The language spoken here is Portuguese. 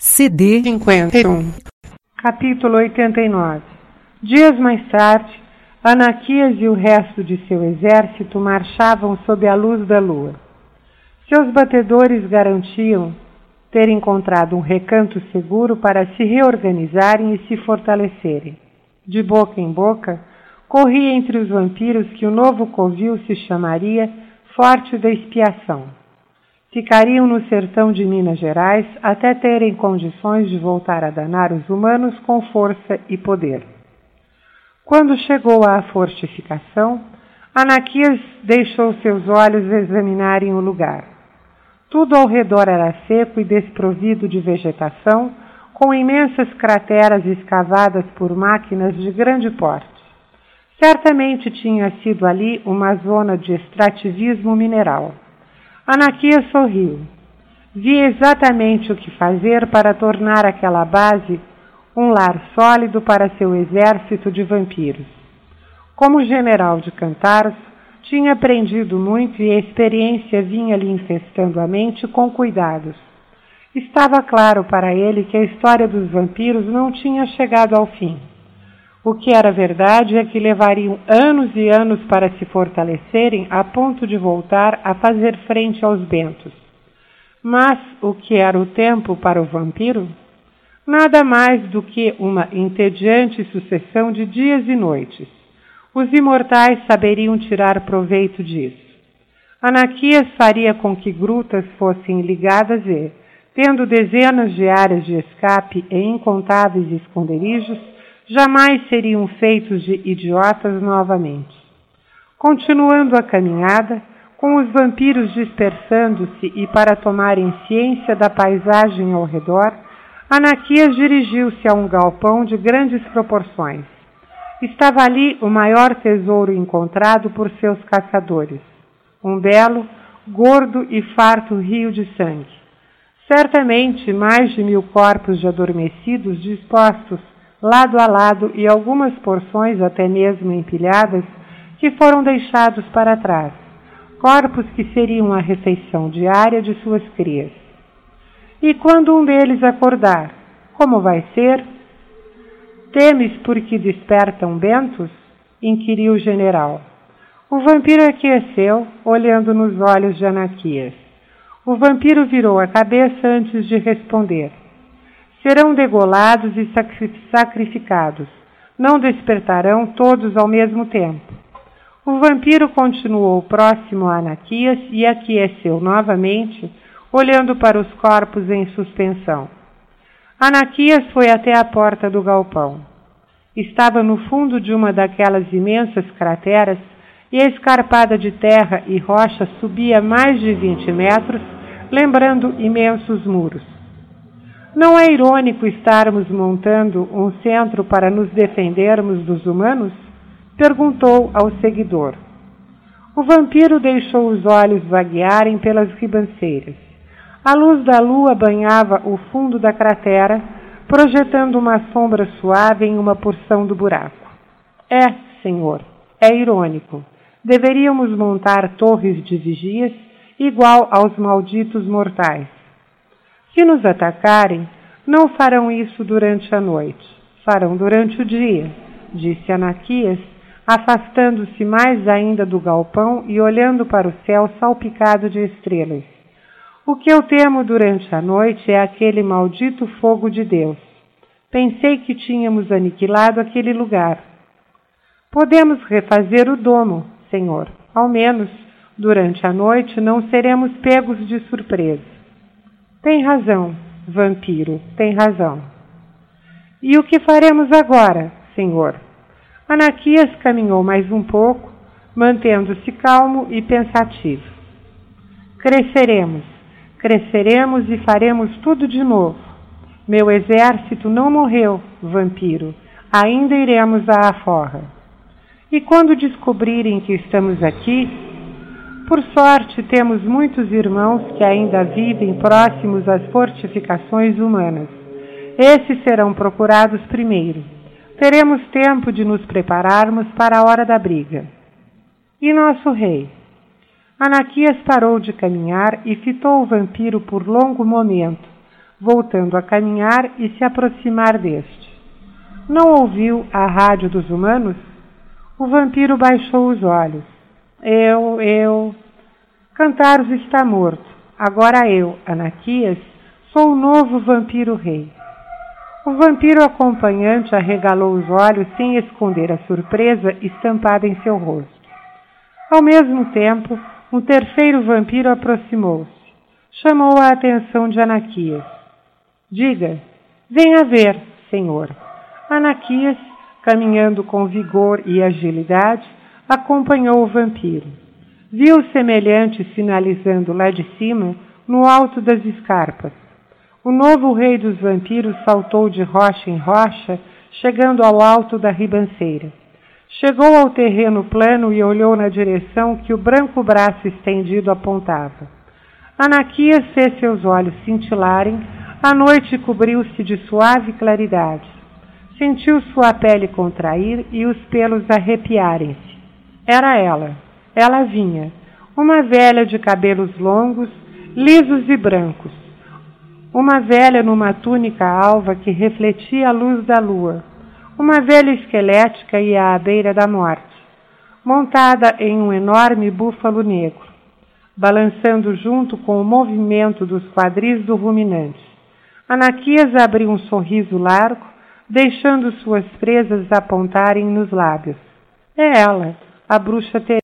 CD 51. Capítulo 89. Dias mais tarde, Anaquias e o resto de seu exército marchavam sob a luz da lua. Seus batedores garantiam ter encontrado um recanto seguro para se reorganizarem e se fortalecerem. De boca em boca, corria entre os vampiros que o novo covil se chamaria Forte da Expiação. Ficariam no sertão de Minas Gerais até terem condições de voltar a danar os humanos com força e poder. Quando chegou à fortificação, Anaquias deixou seus olhos examinarem o lugar. Tudo ao redor era seco e desprovido de vegetação, com imensas crateras escavadas por máquinas de grande porte. Certamente tinha sido ali uma zona de extrativismo mineral. Anaquias sorriu. Via exatamente o que fazer para tornar aquela base um lar sólido para seu exército de vampiros. Como general de Cantaros, tinha aprendido muito e a experiência vinha-lhe infestando a mente com cuidados. Estava claro para ele que a história dos vampiros não tinha chegado ao fim. O que era verdade é que levariam anos e anos para se fortalecerem a ponto de voltar a fazer frente aos bentos. Mas o que era o tempo para o vampiro? Nada mais do que uma entediante sucessão de dias e noites. Os imortais saberiam tirar proveito disso. Anaquias faria com que grutas fossem ligadas e, tendo dezenas de áreas de escape e incontáveis esconderijos, jamais seriam feitos de idiotas novamente. Continuando a caminhada, com os vampiros dispersando-se e para tomarem ciência da paisagem ao redor, Anaquias dirigiu-se a um galpão de grandes proporções. Estava ali o maior tesouro encontrado por seus caçadores, um belo, gordo e farto rio de sangue. Certamente mais de 1000 corpos de adormecidos dispostos lado a lado e algumas porções até mesmo empilhadas que foram deixados para trás, corpos que seriam a refeição diária de suas crias. E quando um deles acordar, como vai ser? Temes porque despertam bentos? Inquiriu o general. O vampiro aqueceu, olhando nos olhos de Anaquias. O vampiro virou a cabeça antes de responder. Serão degolados e sacrificados. Não despertarão todos ao mesmo tempo. O vampiro continuou próximo a Anaquias e aqueceu novamente, olhando para os corpos em suspensão. Anaquias foi até a porta do galpão. Estava no fundo de uma daquelas imensas crateras e a escarpada de terra e rocha subia mais de 20 metros, lembrando imensos muros. Não é irônico estarmos montando um centro para nos defendermos dos humanos? Perguntou ao seguidor. O vampiro deixou os olhos vaguearem pelas ribanceiras. A luz da lua banhava o fundo da cratera, projetando uma sombra suave em uma porção do buraco. É, senhor, é irônico. Deveríamos montar torres de vigias igual aos malditos mortais. Se nos atacarem, não farão isso durante a noite, farão durante o dia, disse Anaquias, afastando-se mais ainda do galpão e olhando para o céu salpicado de estrelas. O que eu temo durante a noite é aquele maldito fogo de Deus. Pensei que tínhamos aniquilado aquele lugar. Podemos refazer o domo, senhor. Ao menos, durante a noite, não seremos pegos de surpresa. Tem razão, vampiro, tem razão. E o que faremos agora, senhor? Anaquias caminhou mais um pouco, mantendo-se calmo e pensativo. Cresceremos e faremos tudo de novo. Meu exército não morreu, vampiro. Ainda iremos à forra. E quando descobrirem que estamos aqui, por sorte, temos muitos irmãos que ainda vivem próximos às fortificações humanas. Esses serão procurados primeiro. Teremos tempo de nos prepararmos para a hora da briga. E nosso rei? Anaquias parou de caminhar e fitou o vampiro por longo momento, voltando a caminhar e se aproximar deste. Não ouviu a rádio dos humanos? O vampiro baixou os olhos. Cantaros está morto. Agora eu, Anaquias, sou o novo vampiro rei. O vampiro acompanhante arregalou os olhos sem esconder a surpresa estampada em seu rosto. Ao mesmo tempo, um terceiro vampiro aproximou-se. Chamou a atenção de Anaquias. Diga, venha ver, senhor. Anaquias, caminhando com vigor e agilidade, acompanhou o vampiro. Viu o semelhante sinalizando lá de cima, no alto das escarpas. O novo rei dos vampiros saltou de rocha em rocha, chegando ao alto da ribanceira. Chegou ao terreno plano e olhou na direção que o branco braço estendido apontava. Anaquias fez seus olhos cintilarem, a noite cobriu-se de suave claridade. Sentiu sua pele contrair e os pelos arrepiarem-se. Era ela vinha, uma velha de cabelos longos, lisos e brancos. Uma velha numa túnica alva que refletia a luz da lua. Uma velha esquelética e à beira da morte, montada em um enorme búfalo negro, balançando junto com o movimento dos quadris do ruminante. Anaquias abriu um sorriso largo, deixando suas presas apontarem nos lábios. É ela, a bruxa terrível.